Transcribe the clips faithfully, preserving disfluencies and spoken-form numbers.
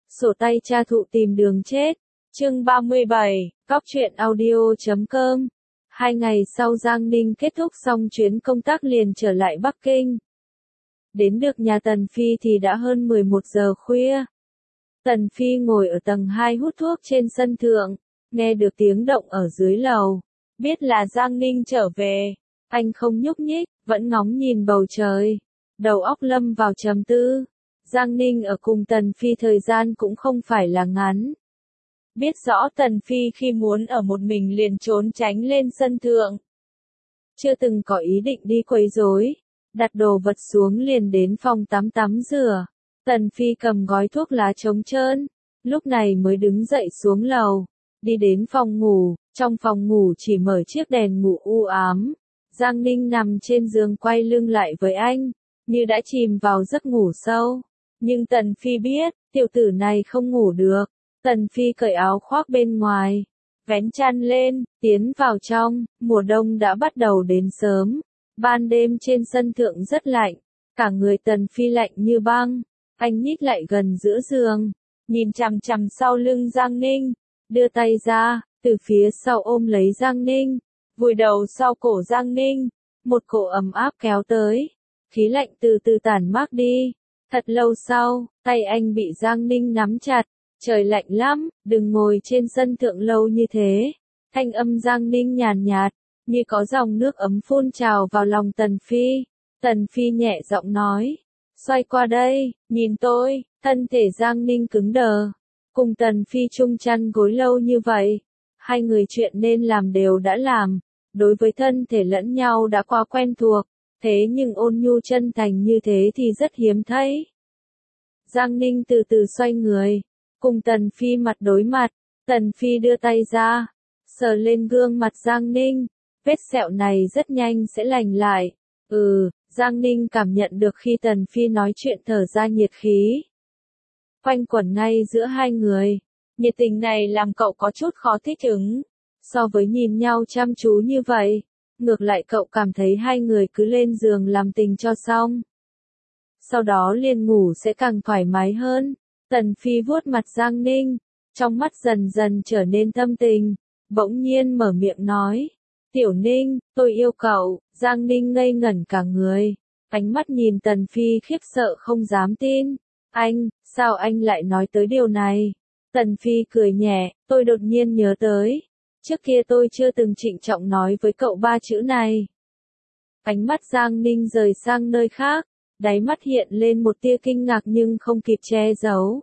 Sổ tay tra thụ tìm đường chết. Chương ba mươi bảy, Cóc truyện audio chấm com. Hai ngày sau Giang Ninh kết thúc xong chuyến công tác liền trở lại Bắc Kinh. Đến được nhà Tần Phi thì đã hơn mười một giờ khuya. Tần Phi ngồi ở tầng hai hút thuốc trên sân thượng, nghe được tiếng động ở dưới lầu. Biết là Giang Ninh trở về, anh không nhúc nhích, vẫn ngóng nhìn bầu trời. Đầu óc lâm vào trầm tư. Giang Ninh ở cùng Tần Phi thời gian cũng không phải là ngắn. Biết rõ Tần Phi khi muốn ở một mình liền trốn tránh lên sân thượng. Chưa từng có ý định đi quấy rối, đặt đồ vật xuống liền đến phòng tắm tắm rửa. Tần Phi cầm gói thuốc lá trống trơn, lúc này mới đứng dậy xuống lầu, đi đến phòng ngủ, trong phòng ngủ chỉ mở chiếc đèn ngủ u ám. Giang Ninh nằm trên giường quay lưng lại với anh, như đã chìm vào giấc ngủ sâu. Nhưng Tần Phi biết, tiểu tử này không ngủ được. Tần Phi cởi áo khoác bên ngoài, vén chăn lên, tiến vào trong. Mùa đông đã bắt đầu đến sớm. Ban đêm trên sân thượng rất lạnh, cả người Tần Phi lạnh như băng. Anh nhích lại gần giữa giường, nhìn chằm chằm sau lưng Giang Ninh, đưa tay ra, từ phía sau ôm lấy Giang Ninh, vùi đầu sau cổ Giang Ninh. Một cổ ấm áp kéo tới, khí lạnh từ từ tản mát đi. Thật lâu sau, tay anh bị Giang Ninh nắm chặt. Trời lạnh lắm, đừng ngồi trên sân thượng lâu như thế. Thanh âm Giang Ninh nhàn nhạt, như có dòng nước ấm phun trào vào lòng Tần Phi. Tần Phi nhẹ giọng nói, xoay qua đây, nhìn tôi. Thân thể Giang Ninh cứng đờ. Cùng Tần Phi chung chăn gối lâu như vậy, hai người chuyện nên làm đều đã làm. Đối với thân thể lẫn nhau đã quá quen thuộc, thế nhưng ôn nhu chân thành như thế thì rất hiếm thấy. Giang Ninh từ từ xoay người, cùng Tần Phi mặt đối mặt. Tần Phi đưa tay ra, sờ lên gương mặt Giang Ninh. Vết sẹo này rất nhanh sẽ lành lại. Ừ, Giang Ninh cảm nhận được khi Tần Phi nói chuyện thở ra nhiệt khí quanh quẩn ngay giữa hai người. Nhiệt tình này làm cậu có chút khó thích ứng. So với nhìn nhau chăm chú như vậy, ngược lại cậu cảm thấy hai người cứ lên giường làm tình cho xong, sau đó liền ngủ sẽ càng thoải mái hơn. Tần Phi vuốt mặt Giang Ninh, trong mắt dần dần trở nên thâm tình, bỗng nhiên mở miệng nói, Tiểu Ninh, tôi yêu cậu. Giang Ninh ngây ngẩn cả người, ánh mắt nhìn Tần Phi khiếp sợ không dám tin. Anh, sao anh lại nói tới điều này? Tần Phi cười nhẹ, tôi đột nhiên nhớ tới. Trước kia tôi chưa từng trịnh trọng nói với cậu ba chữ này. Ánh mắt Giang Ninh rời sang nơi khác, đáy mắt hiện lên một tia kinh ngạc nhưng không kịp che giấu.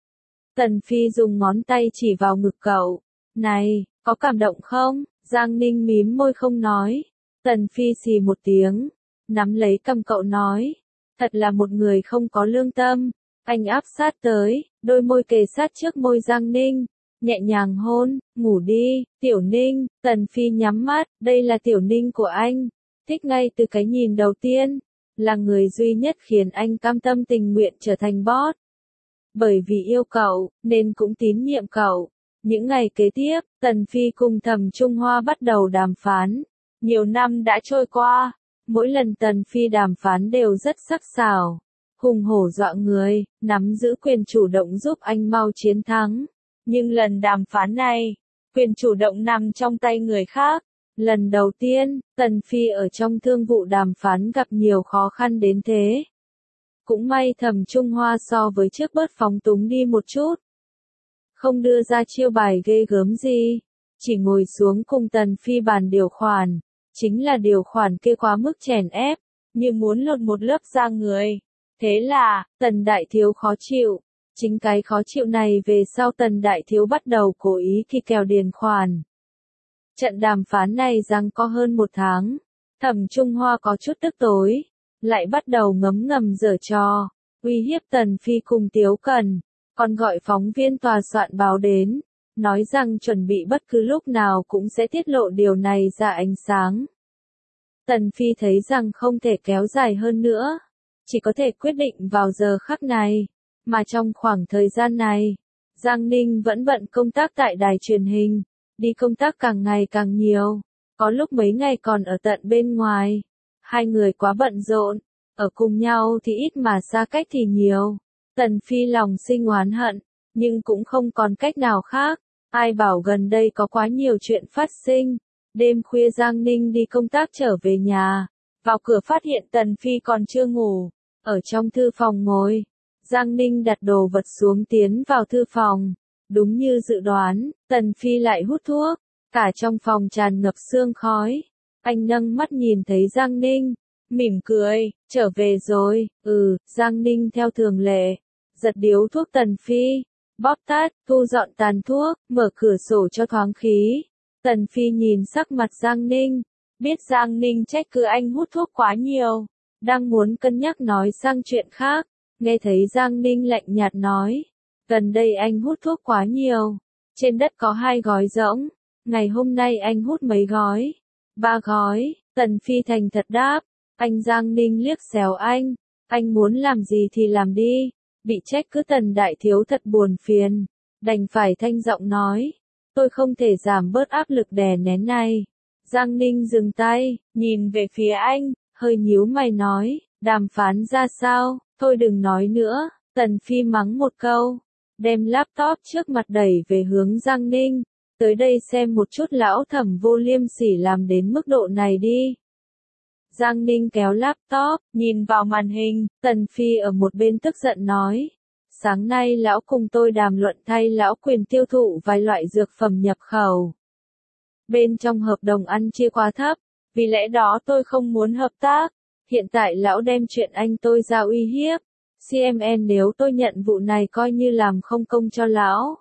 Tần Phi dùng ngón tay chỉ vào ngực cậu. Này, có cảm động không? Giang Ninh mím môi không nói. Tần Phi xì một tiếng, nắm lấy cằm cậu nói. Thật là một người không có lương tâm. Anh áp sát tới, đôi môi kề sát trước môi Giang Ninh, nhẹ nhàng hôn. Ngủ đi, Tiểu Ninh. Tần Phi nhắm mắt, đây là Tiểu Ninh của anh. Thích ngay từ cái nhìn đầu tiên. Là người duy nhất khiến anh cam tâm tình nguyện trở thành boss. Bởi vì yêu cậu, nên cũng tín nhiệm cậu. Những ngày kế tiếp, Tần Phi cùng Thẩm Trung Hoa bắt đầu đàm phán. Nhiều năm đã trôi qua, mỗi lần Tần Phi đàm phán đều rất sắc sảo, hùng hổ dọa người, nắm giữ quyền chủ động giúp anh mau chiến thắng. Nhưng lần đàm phán này, quyền chủ động nằm trong tay người khác. Lần đầu tiên, Tần Phi ở trong thương vụ đàm phán gặp nhiều khó khăn đến thế. Cũng may Thẩm Trung Hoa so với trước bớt phóng túng đi một chút. Không đưa ra chiêu bài ghê gớm gì, chỉ ngồi xuống cùng Tần Phi bàn điều khoản. Chính là điều khoản kia quá mức chèn ép, như muốn lột một lớp da người. Thế là, Tần Đại Thiếu khó chịu. Chính cái khó chịu này về sau Tần Đại Thiếu bắt đầu cố ý thì kèo điền khoản. Trận đàm phán này giằng co hơn một tháng. Thẩm Trung Hoa có chút tức tối, lại bắt đầu ngấm ngầm giở trò, uy hiếp Tần Phi cùng Tiếu Cần, còn gọi phóng viên tòa soạn báo đến, nói rằng chuẩn bị bất cứ lúc nào cũng sẽ tiết lộ điều này ra ánh sáng. Tần Phi thấy rằng không thể kéo dài hơn nữa, chỉ có thể quyết định vào giờ khắc này, mà trong khoảng thời gian này, Giang Ninh vẫn bận công tác tại đài truyền hình, đi công tác càng ngày càng nhiều, có lúc mấy ngày còn ở tận bên ngoài. Hai người quá bận rộn, ở cùng nhau thì ít mà xa cách thì nhiều. Tần Phi lòng sinh oán hận, nhưng cũng không còn cách nào khác. Ai bảo gần đây có quá nhiều chuyện phát sinh. Đêm khuya Giang Ninh đi công tác trở về nhà, vào cửa phát hiện Tần Phi còn chưa ngủ, ở trong thư phòng ngồi. Giang Ninh đặt đồ vật xuống tiến vào thư phòng. Đúng như dự đoán, Tần Phi lại hút thuốc, cả trong phòng tràn ngập sương khói. Anh nâng mắt nhìn thấy Giang Ninh, mỉm cười, trở về rồi, ừ, Giang Ninh theo thường lệ, giật điếu thuốc Tần Phi, bóp tắt, thu dọn tàn thuốc, mở cửa sổ cho thoáng khí. Tần Phi nhìn sắc mặt Giang Ninh, biết Giang Ninh trách cứ anh hút thuốc quá nhiều, đang muốn cân nhắc nói sang chuyện khác, nghe thấy Giang Ninh lạnh nhạt nói, gần đây anh hút thuốc quá nhiều, trên đất có hai gói rỗng, ngày hôm nay anh hút mấy gói, ba gói, Tần Phi thành thật đáp, anh Giang Ninh liếc xéo anh, anh muốn làm gì thì làm đi, bị trách cứ Tần đại thiếu thật buồn phiền, đành phải thanh giọng nói, tôi không thể giảm bớt áp lực đè nén này. Giang Ninh dừng tay, nhìn về phía anh, hơi nhíu mày nói, đàm phán ra sao, thôi đừng nói nữa, Tần Phi mắng một câu, đem laptop trước mặt đẩy về hướng Giang Ninh, tới đây xem một chút lão Thẩm vô liêm sỉ làm đến mức độ này đi. Giang Ninh kéo laptop, nhìn vào màn hình, Tần Phi ở một bên tức giận nói, sáng nay lão cùng tôi đàm luận thay lão quyền tiêu thụ vài loại dược phẩm nhập khẩu. Bên trong hợp đồng ăn chia quá thấp, vì lẽ đó tôi không muốn hợp tác. Hiện tại lão đem chuyện anh tôi ra uy hiếp. xê em en nếu tôi nhận vụ này coi như làm không công cho lão.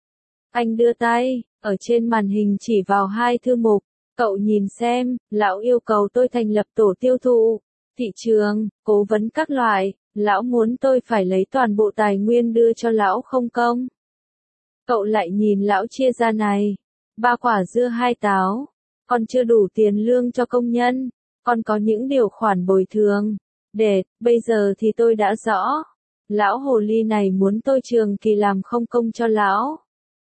Anh đưa tay, ở trên màn hình chỉ vào hai thư mục. Cậu nhìn xem, lão yêu cầu tôi thành lập tổ tiêu thụ, thị trường, cố vấn các loại. Lão muốn tôi phải lấy toàn bộ tài nguyên đưa cho lão không công. Cậu lại nhìn lão chia ra này. Ba quả dưa hai táo, còn chưa đủ tiền lương cho công nhân, còn có những điều khoản bồi thường. Để, bây giờ thì tôi đã rõ. Lão hồ ly này muốn tôi trường kỳ làm không công cho lão.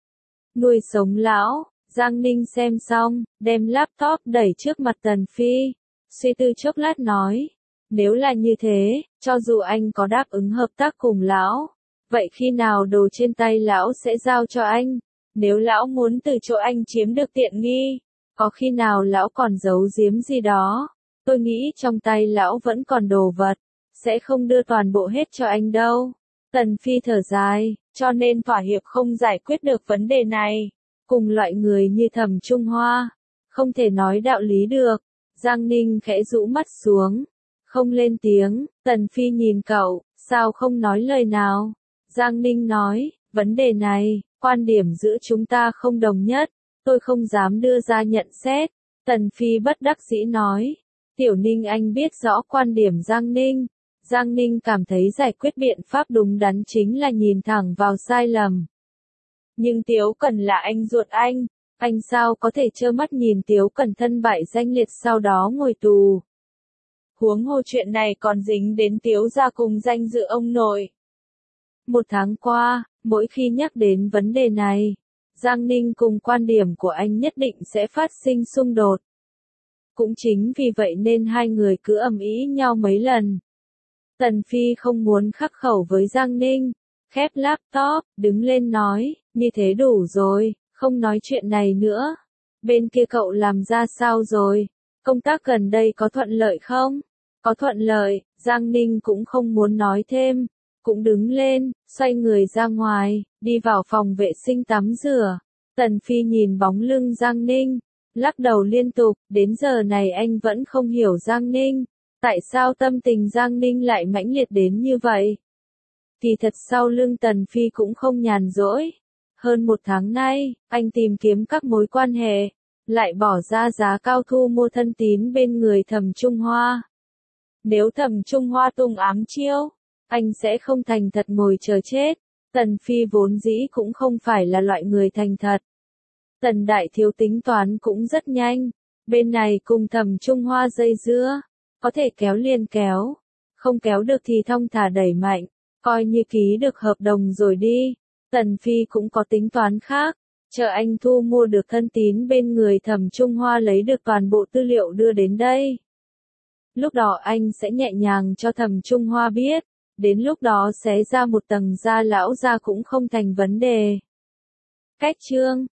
Nuôi sống lão, Giang Ninh xem xong, đem laptop đẩy trước mặt Tần Phi. Suy tư chốc lát nói, nếu là như thế, cho dù anh có đáp ứng hợp tác cùng lão, vậy khi nào đồ trên tay lão sẽ giao cho anh? Nếu lão muốn từ chỗ anh chiếm được tiện nghi, có khi nào lão còn giấu giếm gì đó? Tôi nghĩ trong tay lão vẫn còn đồ vật, sẽ không đưa toàn bộ hết cho anh đâu. Tần Phi thở dài, cho nên thỏa hiệp không giải quyết được vấn đề này. Cùng loại người như Thẩm Trung Hoa, không thể nói đạo lý được. Giang Ninh khẽ rũ mắt xuống, không lên tiếng. Tần Phi nhìn cậu, sao không nói lời nào? Giang Ninh nói, vấn đề này, quan điểm giữa chúng ta không đồng nhất, tôi không dám đưa ra nhận xét. Tần Phi bất đắc dĩ nói, Tiểu Ninh anh biết rõ quan điểm Giang Ninh. Giang Ninh cảm thấy giải quyết biện pháp đúng đắn chính là nhìn thẳng vào sai lầm. Nhưng Tiếu Cẩn là anh ruột anh, anh sao có thể trơ mắt nhìn Tiếu Cẩn thân bại danh liệt sau đó ngồi tù. Huống hồ chuyện này còn dính đến Tiếu gia cùng danh dự ông nội. Một tháng qua, mỗi khi nhắc đến vấn đề này, Giang Ninh cùng quan điểm của anh nhất định sẽ phát sinh xung đột. Cũng chính vì vậy nên hai người cứ ầm ĩ nhau mấy lần. Tần Phi không muốn khắc khẩu với Giang Ninh, khép laptop, đứng lên nói, như thế đủ rồi, không nói chuyện này nữa. Bên kia cậu làm ra sao rồi? Công tác gần đây có thuận lợi không? Có thuận lợi, Giang Ninh cũng không muốn nói thêm, cũng đứng lên, xoay người ra ngoài, đi vào phòng vệ sinh tắm rửa. Tần Phi nhìn bóng lưng Giang Ninh, lắc đầu liên tục, đến giờ này anh vẫn không hiểu Giang Ninh. Tại sao tâm tình Giang Ninh lại mãnh liệt đến như vậy? Thì thật sau lưng Tần Phi cũng không nhàn rỗi. Hơn một tháng nay, anh tìm kiếm các mối quan hệ, lại bỏ ra giá cao thu mua thân tín bên người Thẩm Trung Hoa. Nếu Thẩm Trung Hoa tung ám chiêu, anh sẽ không thành thật ngồi chờ chết. Tần Phi vốn dĩ cũng không phải là loại người thành thật. Tần đại thiếu tính toán cũng rất nhanh. Bên này cùng Thẩm Trung Hoa dây dưa, có thể kéo liền kéo, không kéo được thì thong thả đẩy mạnh, coi như ký được hợp đồng rồi đi. Tần Phi cũng có tính toán khác, chờ anh thu mua được thân tín bên người Thẩm Trung Hoa lấy được toàn bộ tư liệu đưa đến đây. Lúc đó anh sẽ nhẹ nhàng cho Thẩm Trung Hoa biết, đến lúc đó xé ra một tầng da lão ra cũng không thành vấn đề. Cách chương